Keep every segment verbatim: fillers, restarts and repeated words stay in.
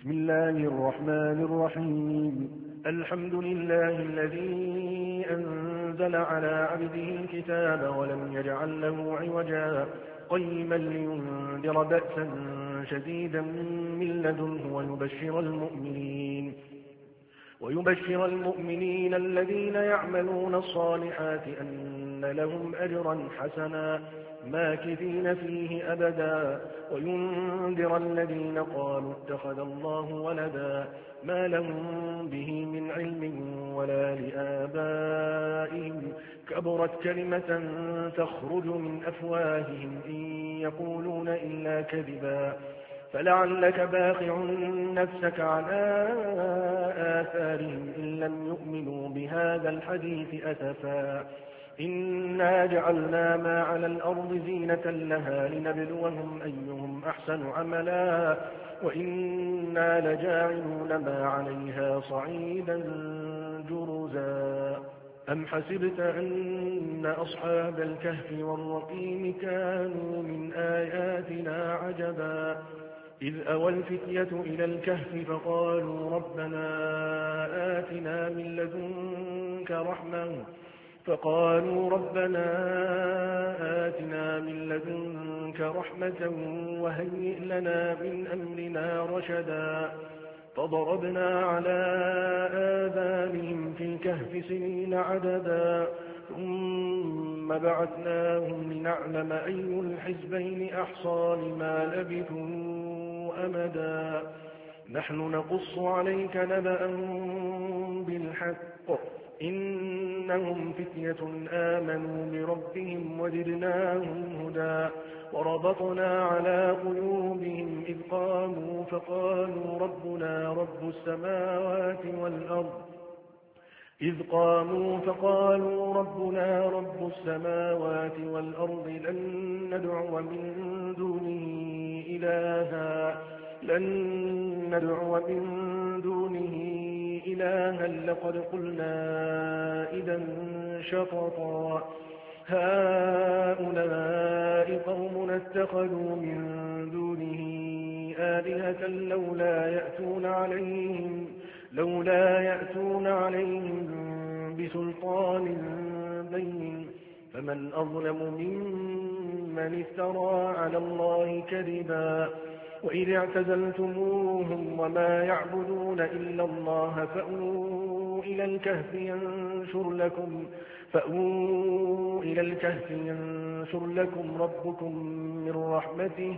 بسم الله الرحمن الرحيم الحمد لله الذي أنزل على عبده الكتاب ولم يجعل له عوجا قيما لينذر بأسا شديدا من لدنه ويبشر المؤمنين ويبشر المؤمنين الذين يعملون الصالحات أن لهم أجرا حسنا ماكثين فيه أبدا وينذر الذين قالوا اتخذ الله ولدا ما لهم به من علم ولا لآبائهم كبرت كلمة تخرج من أفواههم إن يقولون إلا كذبا فلعلك باخع نفسك على آثارهم إن لم يؤمنوا بهذا الحديث أسفا إنا جعلنا ما على الأرض زينة لها لنبلوهم أيهم أحسن عملا وإنا لجاعلون ما عليها صعيدا جرزا أم حسبت أن أصحاب الكهف والرقيم كانوا من آياتنا عجبا إذ أوى الفتية إلى الكهف فقالوا ربنا آتنا من لدنك رحمة فقالوا ربنا آتنا من لدنك رحمة وهيئ لنا من أمرنا رشدا فضربنا على آذانهم في الكهف سنين عددا ثم بعثناهم لنعلم أي الحزبين أحصى لما لبثوا أمدا نحن نقص عليك نبأهم بالحق إنهم فتية آمنوا بربهم وزدناهم هدى وربطنا على قلوبهم إذ قاموا فقالوا ربنا رب السماوات والأرض إذ قاموا فقالوا ربنا رب السماوات والأرض لن ندعو من دونه إلها لن ندعو من دونه إلها لقد قلنا إذا شططا هؤلاء قوم اتخذوا من دونه آلهة لولا يأتون عليهم لولا يأتون عليهم بسلطان بين فمن أظلم ممن افترى على الله كذبا وإذ اعتزلتموهم وما يعبدون إلا الله فأووا إلى الكهف ينشر لكم فأووا إلى الكهف ينشر لكم ربكم من رحمته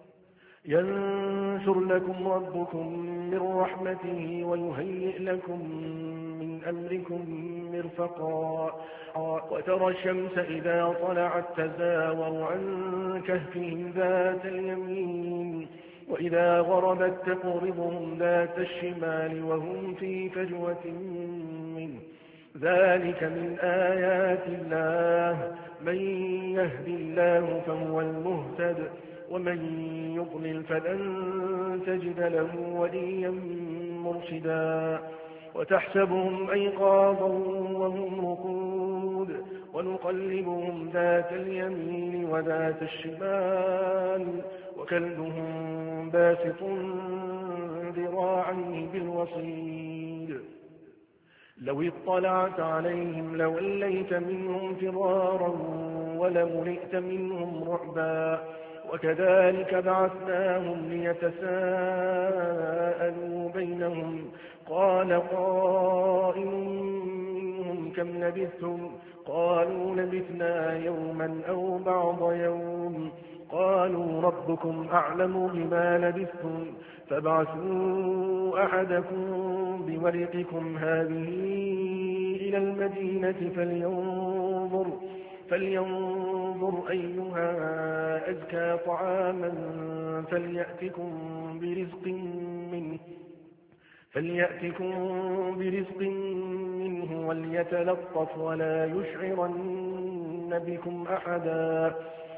ينشر لكم ربكم من رحمته ويهيئ لكم من أمركم مرفقا وترى الشمس إذا طلعت تزاور عن كهفهم ذات اليمين وإذا غربت تقرضهم ذات الشمال وهم في فجوة منه ذلك من آيات الله من يهد الله فهو المهتد ومن يضلل فلن تجد له وليا مرشدا وتحسبهم أيقاظا وهم رقود ونقلبهم ذات اليمين وذات الشمال وكلبهم باسط ذراعيه بالوصيد لو اطلعت عليهم لوليت منهم فرارا ولملئت منهم رعبا وكذلك بعثناهم ليتساءلوا بينهم قال قائل منهم كم لبثتم قالوا لبثنا يوما أو بعض يوم قالوا ربكم أعلم بما لبثتم فابعثوا أحدكم بورقكم هذه إلى المدينة فلينظر فلينظر أيها أزكى طعاما فليأتكم برزق منه فليأتكم برزق منه وليتلطف ولا يشعرن بكم أحدا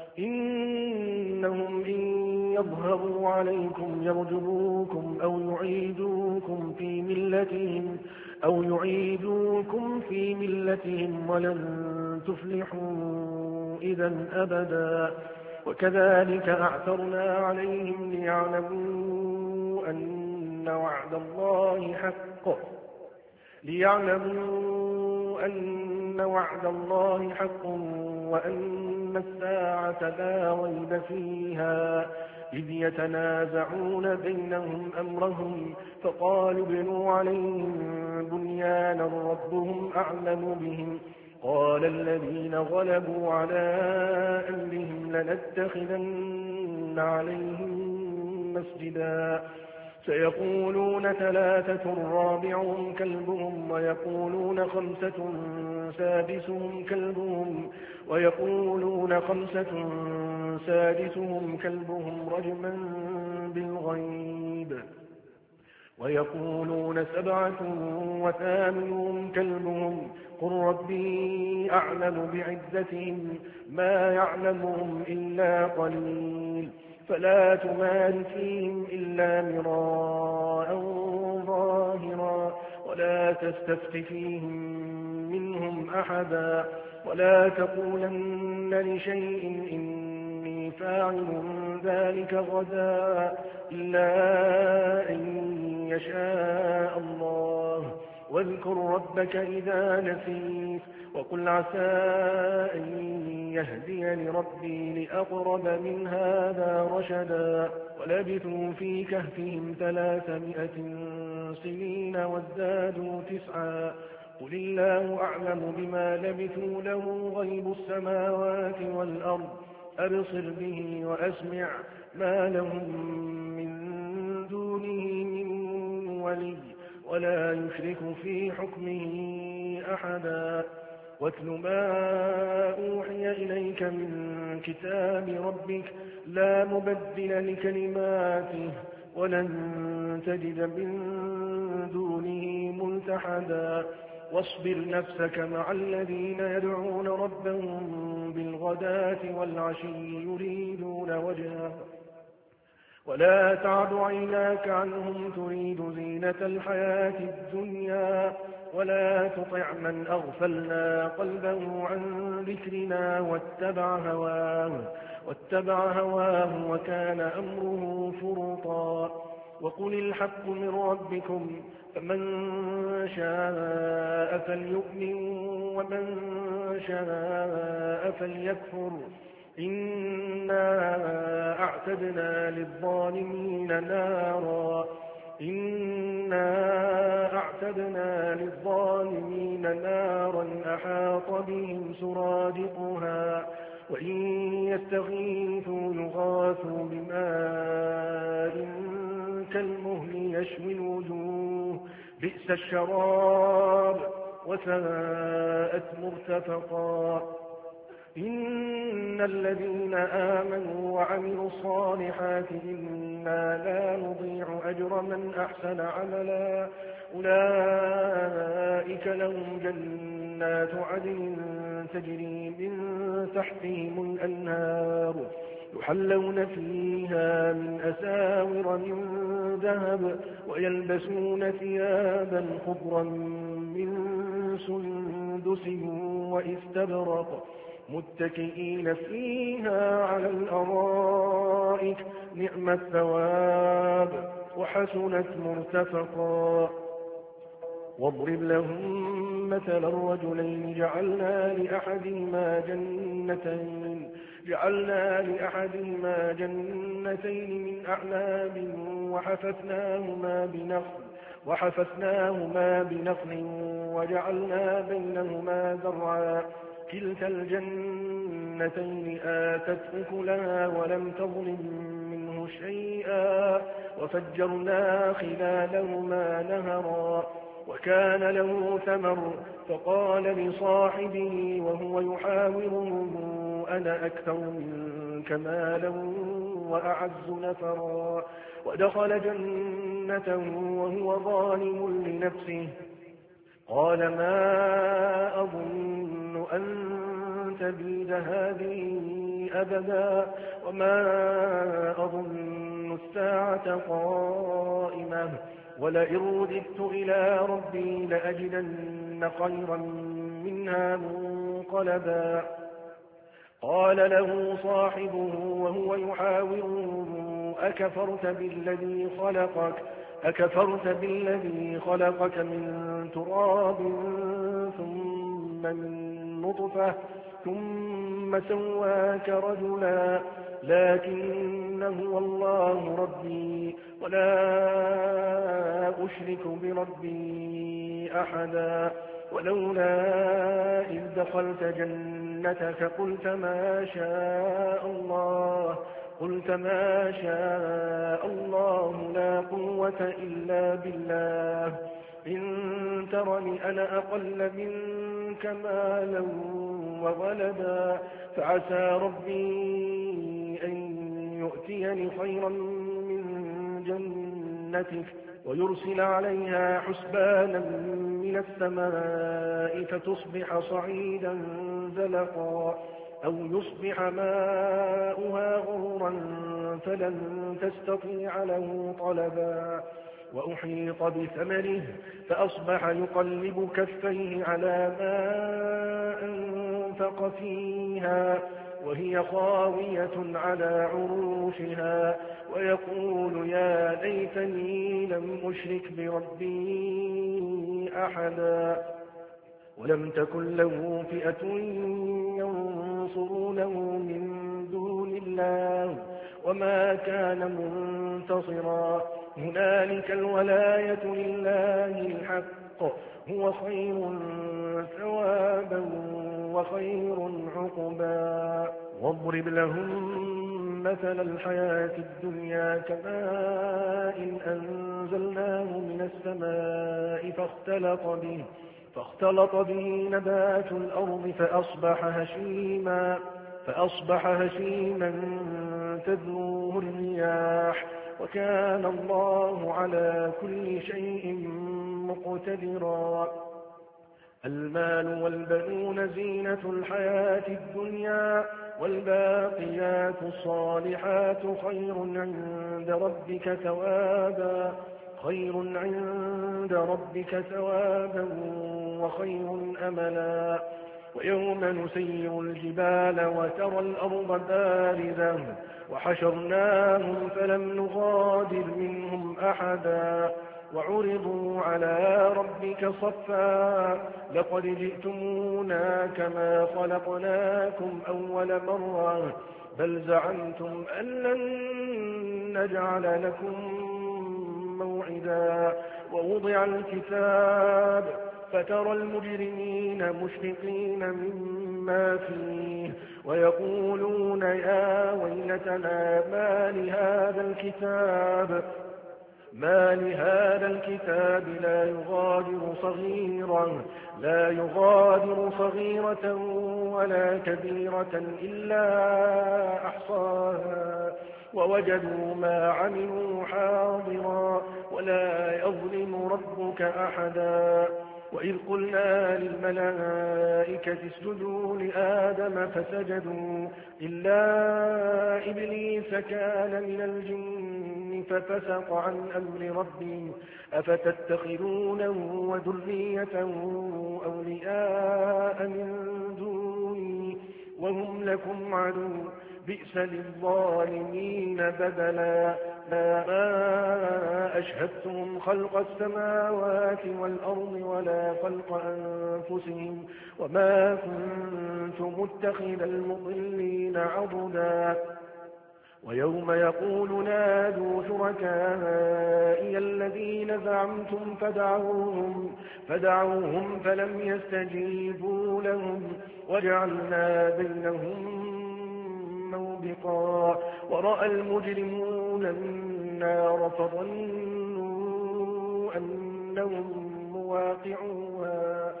إنهم إن يظهروا عليكم يرجموكم أو يعيدوكم في ملتهم أو يعيدوكم في ملتهم ولن تفلحوا إذا أبدا وكذلك أعثرنا عليهم ليعلموا أن أن وعد الله حق ليعلموا أن وعد الله حق وأن الساعة لا ريب فيها إذ يتنازعون بينهم أمرهم فقالوا ابنوا عليهم بنيانا ربهم أعلم بهم قال الذين غلبوا على أمرهم لنتخذن عليهم مسجدا سيقولون ثلاثة رابعهم كلبهم ويقولون خمسة سادسهم كلبهم ويقولون خمسة سادسهم كلبهم رجما بالغيب ويقولون سبعة وثامنهم كلبهم قل ربي أعلم بعدتهم ما يعلمهم إلا قليل فلا تمال فيهم إلا مراء ظاهرا ولا تستفت فيهم منهم أحدا ولا تقولن لشيء إني فاعل ذلك غدا إلا أن يشاء الله واذكر ربك إذا نسيت وقل عسى أن يهديني ربي لأقرب من هذا رشدا ولبثوا في كهفهم ثلاثمائة سنين وازدادوا تسعا قل الله أعلم بما لبثوا له غيب السماوات والأرض أبصر به وأسمع ما لهم من دونه من ولي ولا يشرك في حكمه أحدا واتل ما أوحي إليك من كتاب ربك لا مبدل لكلماته ولن تجد من دونه ملتحدا واصبر نفسك مع الذين يدعون ربهم بالغداة والعشي يريدون وجهه ولا تعد عيناك عنهم تريد زينة الحياة الدنيا ولا تطع من أغفلنا قلبه عن ذكرنا واتبع هواه, واتبع هواه وكان أمره فرطا وقل الحق من ربكم فمن شاء فليؤمن ومن شاء فليكفر إنا أعتدنا للظالمين نارا إنا أعتدنا للظالمين نارا أحاط بهم سرادقها وإن يستغيثوا يغاثوا بماء كالمهل يشوي الوجوه بئس الشراب وساءت مرتفقا إن الذين آمنوا وعملوا الصالحات إنا لا نضيع أجر من أحسن عملا أولئك لهم جنات عدن تجري من تحتهم الأنهار يحلون فيها من أساور من ذهب ويلبسون ثيابا خضرا من سندس واستبرق متكئين فيها على الأرائك نعم الثواب وحسنت مرتفقا واضرب لهم مثل الرجلين جعلنا لأحدهما جنتين جعلنا لأحدهما جنتين من أعناب وحففناهما بنخل وحففناهما بنخل وجعلنا بينهما زرعا كلتا الجنتين آتت أكلها ولم تظلم منه شيئا وفجرنا خلالهما نهرا وكان له ثمر فقال لصاحبه وهو يحاوره أنا أكثر منك مالا وأعز نفرا ودخل جنته وهو ظالم لنفسه قال ما أظن أن تبيد هذه أبدا وما أظن الساعة قائمة ولئن رددت إلى ربي لأجدن خيرا منها منقلبا قال له صاحبه وهو يحاوره أكفرت بالذي خلقك أكفرت بالذي خلقك من تراب ثم من نطفة ثم سواك رجلا لكن هو الله ربي ولا أشرك بربي أحدا ولولا إذ دخلت جنتك قلت ما شاء الله قلت ما شاء الله لا قوة إلا بالله إن ترني أنا أقل منك مالا وولدا فعسى ربي أن يؤتيني خيرا من جنتك ويرسل عليها حسبانا من السماء فتصبح صعيدا زلقا أو يصبح ماؤها غورا فلن تستطيع له طلبا وأحيط بثمره فأصبح يقلب كفيه على ما أنفق فيها وهي خاوية على عروشها ويقول يا ليتني لم أشرك بربي أحدا ولم تكن له فئة ينصرونه من دون الله وما كان منتصرا هنالك الولاية لله الحق هو خير ثوابا وخير عقبا واضرب لهم مثل الحياة الدنيا كماء أنزلناه من السماء فاختلط به فاختلط به نبات الأرض فأصبح هشيما فأصبح هشيما تذروه الرياح وكان الله على كل شيء مقتدرا المال والبنون زينة الحياة الدنيا والباقيات الصالحات خير عند ربك ثوابا خير عند ربك ثوابا وخير أملا ويوم نسير الجبال وترى الأرض بارزة وحشرناهم فلم نغادر منهم أحدا وعرضوا على ربك صفا لقد جئتمونا كما خلقناكم أول مرة بل زعمتم أن لن نجعل لكم موعدا ووضع الكتاب فترى المجرمين مشفقين مما فيه ويقولون يا ويلتنا ما لهذا الكتاب ما لهذا الكتاب لا يغادر صغيرة لا يغادر صغيرة ولا كبيرة إلا أحصاها ووجدوا ما عملوا حاضرا ولا يظلم ربك أحدا وإذ قلنا للملائكة اسجدوا لآدم فسجدوا إلا إبليس كان من الجن ففسق عن أمر ربه أفتتخذونه وذريته أولياء من دوني وهم لكم عدو بئس للظالمين بدلا ما أشهدتهم خلق السماوات والأرض ولا خلق أنفسهم وما كنت متخذ المضلين عضدا ويوم يقول نادوا شركائي الذين زعمتم فدعوهم, فدعوهم فلم يستجيبوا لهم وجعلنا بينهم موبقا ورأى المجرمون النار فظنوا أنهم مواقعوها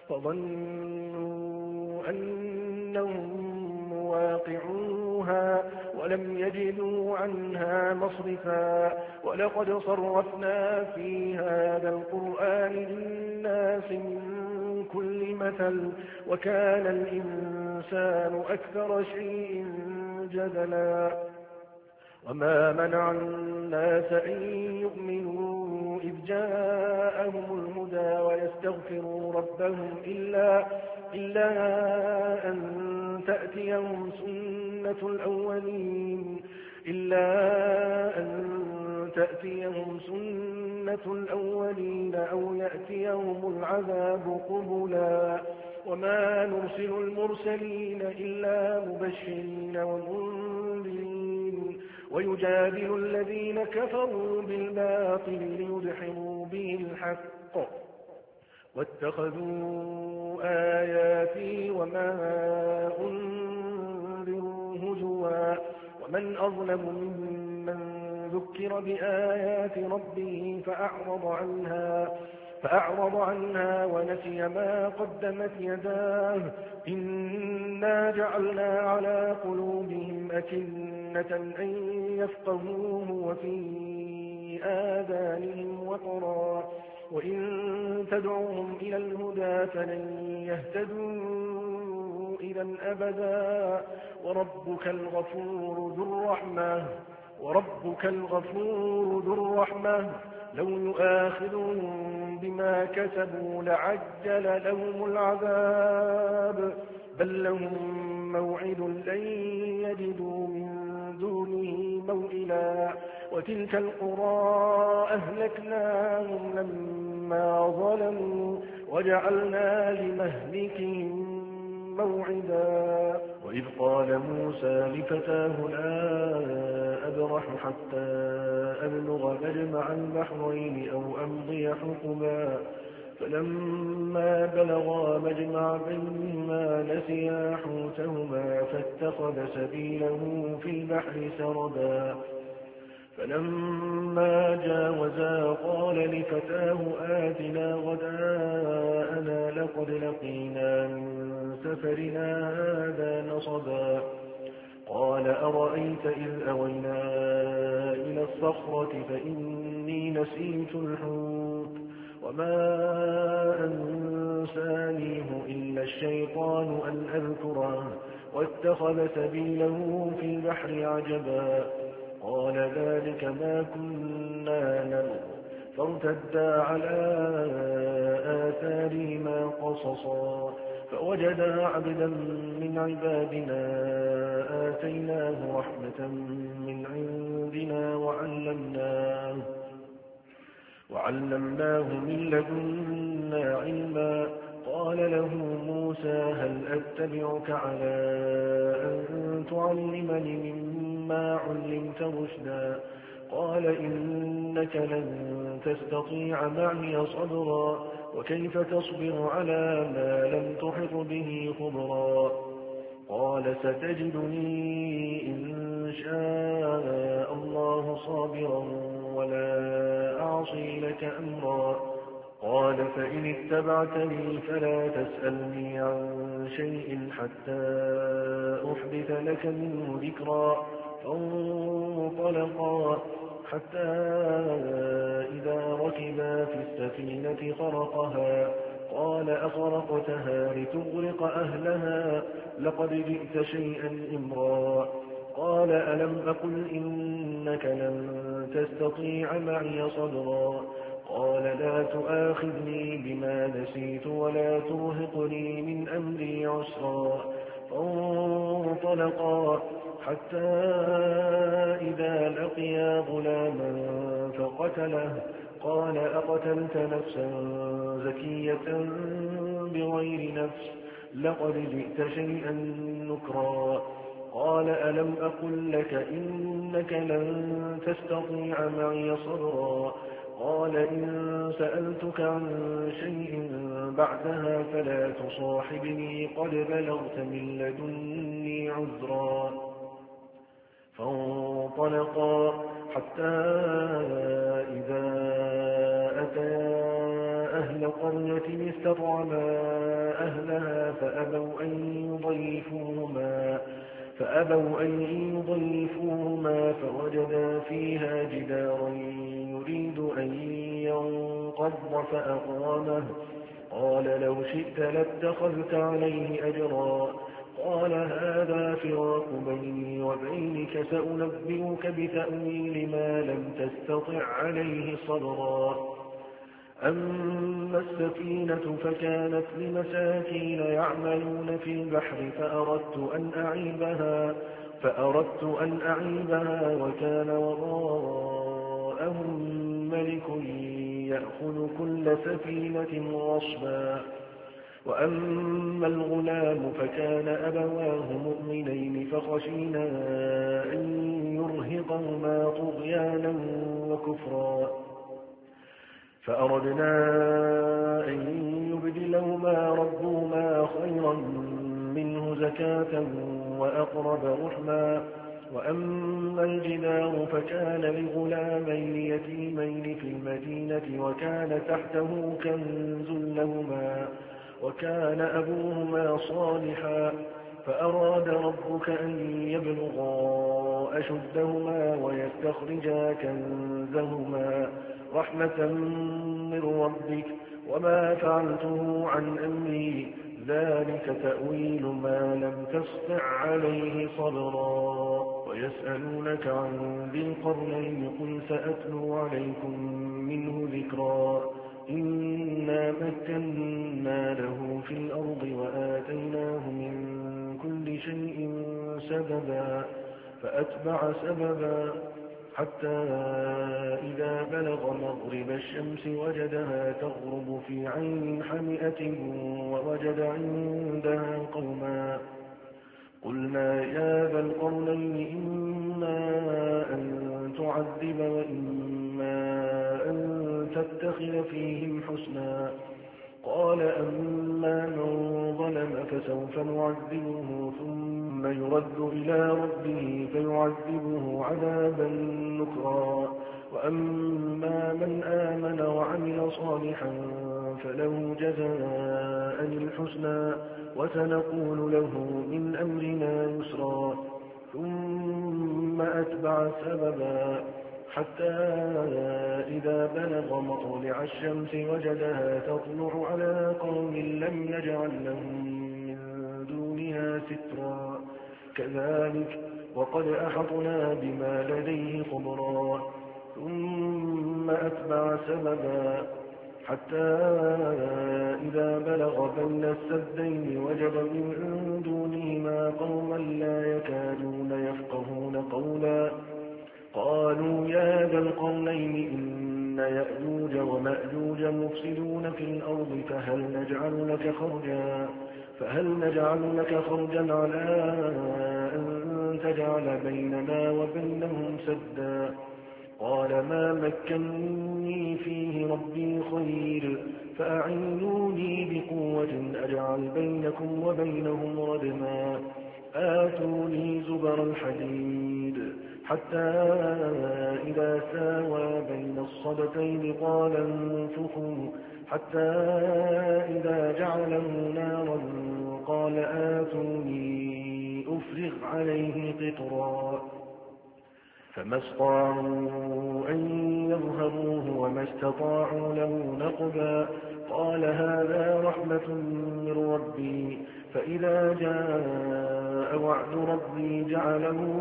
فظنوا أنهم مواقعوها ولم يجدوا عنها مصرفا ولقد صرفنا في هذا القرآن للناس من كل مثل وكان الإنسان أكثر شيء جدلا وما منع الناس أن يؤمنوا إذ جاءهم الهدى ويستغفروا ربهم إلا, إلا أن تأتيهم سنة الأولين إلا أن تأتيهم سنة الأولين أو يأتيهم العذاب قبلا وما نرسل المرسلين إلا مبشرين ومنذرين ويجادل الذين كفروا بالباطل ليدحضوا به الحق واتخذوا آياتي وما أنذروا هزوا ومن أظلم ممن ذكر بآيات ربه فأعرض عنها فأعرض عنها ونسي ما قدمت يداه إنا جعلنا على قلوبهم أكنة أن يفقهوه وفي آذانهم وقرا وإن تدعوهم إلى الهدى فلن يهتدوا إذا أبدا وربك الغفور ذو الرحمة وربك الغفور ذو الرحمة لو يؤاخذهم بما كسبوا لعجل لهم العذاب بل لهم موعد لن يجدوا من دونه موئلا وتلك القرى أهلكناهم لما ظلموا وجعلنا لمهلكهم موعدا وإذ قال موسى لفتاه لا أبرح حتى أبلغ مجمع البحرين أو أمضي حقبا فلما بلغا مجمع بينهما نسيا حوتهما فاتخذ سبيله في البحر سربا فلما جاوزا قال لفتاه آتنا غداءنا لقد لقينا من سفرنا هذا نصبا قال أرأيت إذ أوينا إلى الصخرة فإني نسيت الحوت وما أنسانيه إلا الشيطان أن أذكره واتخذ سبيله في البحر عجبا قال ذلك ما كنا نبغ فارتدا على آثارهما قصصا فوجدا عبدا من عبادنا آتيناه رحمة من عندنا وعلمناه, وعلمناه من لدنا علما قال له موسى هل أتبعك على أن تعلمني مما علمت رشدا قال إنك لن تستطيع معي صبرا وكيف تصبر على ما لم تحط به خبرا قال ستجدني إن شاء الله صابرا ولا أعصي لك أمرا قال فإن اتبعتني فلا تسألني عن شيء حتى أحدث لك منه ذكرا فانطلقا حتى إذا ركبا في السفينة خرقها قال أخرقتها لتغرق أهلها لقد جئت شيئا إمرا قال ألم أقل إنك لن تستطيع معي صبرا قال لا تؤاخذني بما نسيت ولا ترهقني من أمري عسرا فانطلقا حتى إذا لقيا غلاما فقتله قال أقتلت نفسا زكية بغير نفس لقد جئت شيئا نكرا قال ألم أقل لك إنك لن تستطيع معي صبرا قال إن سألتك عن شيء بعدها فلا تصاحبني قد بلغت من لدني عذرا فانطلقا حتى إذا أتيا أهل قرية استطعما أهلها فأبوا أن يضيفوهما فأبوا أن يضيفوهما فوجدا فيها جدارا يريد أن ينقض فأقامه قال لو شئت لاتخذت عليه أجرا قال هذا فراق بيني وبينك سأنبئك بتأويل ما لم تستطع عليه صبرا أما السفينة فكانت لمساكين يعملون في البحر فأردت أن أعيبها, فأردت أن أعيبها وكان وراء وجاءهم ملك يأخذ كل سفينة غصبا. وأما الغلام فكان أبواه مؤمنين فخشينا أن يرهقهما طغيانا وكفرا فأردنا أن يبدلهما ربهما خيرا منه زكاة وأقرب رحما. وأما الجدار فكان لغلامين يتيمين في المدينة وكان تحته كنز لهما وكان أبوهما صالحا فأراد ربك أن يبلغا أشدهما ويستخرجا كنزهما رحمة من ربك وما فعلته عن أمري ذلك تأويل ما لم تستطع عليه صبرا. ويسألونك عن ذي القرنين قل سأتلو عليكم منه ذكرا. إنا مكنا له في الأرض وآتيناه من كل شيء سببا فأتبع سببا حتى إذا بلغ مغرب الشمس وجدها تغرب في عين حمئة ووجد عندها قوما قلنا يا ذا القرنين إما أن تعذب وإما أن تتخذ فيهم حسنا. قال أما من ظلم فسوف نعذبه ثم يرد إلى ربه فيعذبه عذابا نكرا. وأما من آمن وعمل صالحا فله جزاء الحسنى وسنقول له من أمرنا يسرا. ثم أتبع سببا حتى إذا بلغ مطلع الشمس وجدها تطلع على قوم لم يجعل لهم من دونها سترا. كذلك وقد أحطنا بما لديه خبرا. ثم أتبع سببا حتى إذا بلغ بين السدين وجد من دونهما قوما لا يكادون يفقهون قولا قالوا يا ذا القرنين إن يأجوج ومأجوج مفسدون في الأرض فهل نجعل لك خرجا فهل نجعل لك خرجا على أن تجعل بيننا وبينهم سدا. قال ما مكنني فيه ربي خير فأعينوني بقوة أجعل بينكم وبينهم ردما. آتوني زبر الحديد حتى إذا ساوى بين الصدتين قال انفخوا حتى إذا جعله نارا قال آتوني أفرغ عليه قطرا. فما استطاعوا أن يظهروه وما استطاعوا له نقبا. قال هذا رحمة من ربي فإذا جاء وعد ربي جعله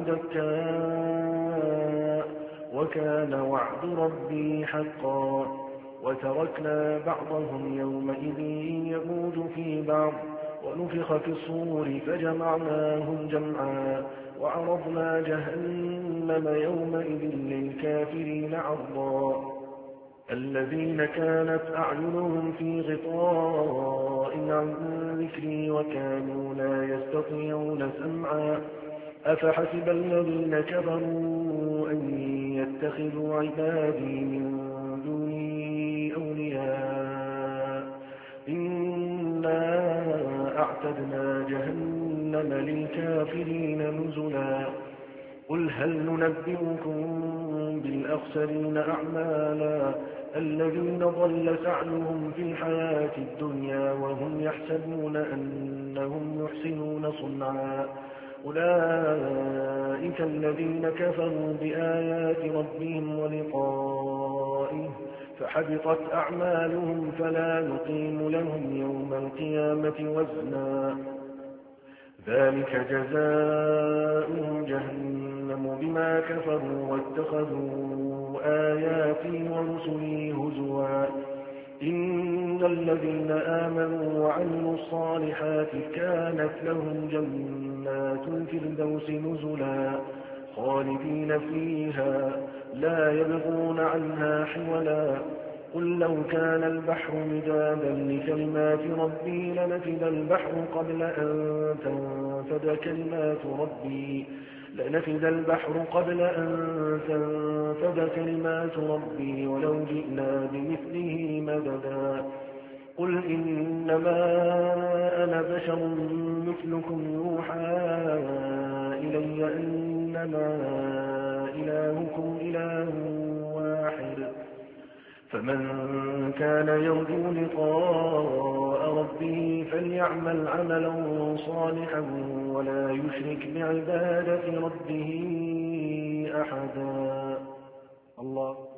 دكاء وكان وعد ربي حقا. وتركنا بعضهم يومئذ يموج في بعض ونفخ في الصور فجمعناهم جمعا وعرضنا جهنم يومئذ للكافرين عرضا. الذين كانت أعينهم في غطاء عن ذكري وكانوا لا يستطيعون سمعا. أفحسب الذين كفروا أن يتخذوا عبادي من دوني أولياء إنا أعتدنا جهنم للكافرين نزلا. قل هل ننبئكم بالأخسرين أعمالا الذين ضل سعيهم في الحياة الدنيا وهم يحسبون أنهم يحسنون صنعا. أولئك الذين كفروا بآيات ربهم ولقائه فحبطت أعمالهم فلا نقيم لهم يوم القيامة وزنا. ذلك جزاؤهم جهنم بما كفروا واتخذوا آياتي ورسلي هزوا. إن الذين آمنوا وعملوا الصالحات كانت لهم جنات الفردوس نزلا خالدين فيها لا يبغون عنها حولا قل لو كان البحر مدادا لكلمات ربي لنفد البحر قبل أن تنفد كلمات ربي لنفد البحر قبل أن تنفد كلمات ربي ولو جئنا بمثله مددا قل إنما أنا بشر مثلكم يوحى إلي أنما إلهكم إله واحد فمن كان يرجو لقاء ربه فليعمل عملا صالحا ولا يشرك بعبادة ربه أحدا الله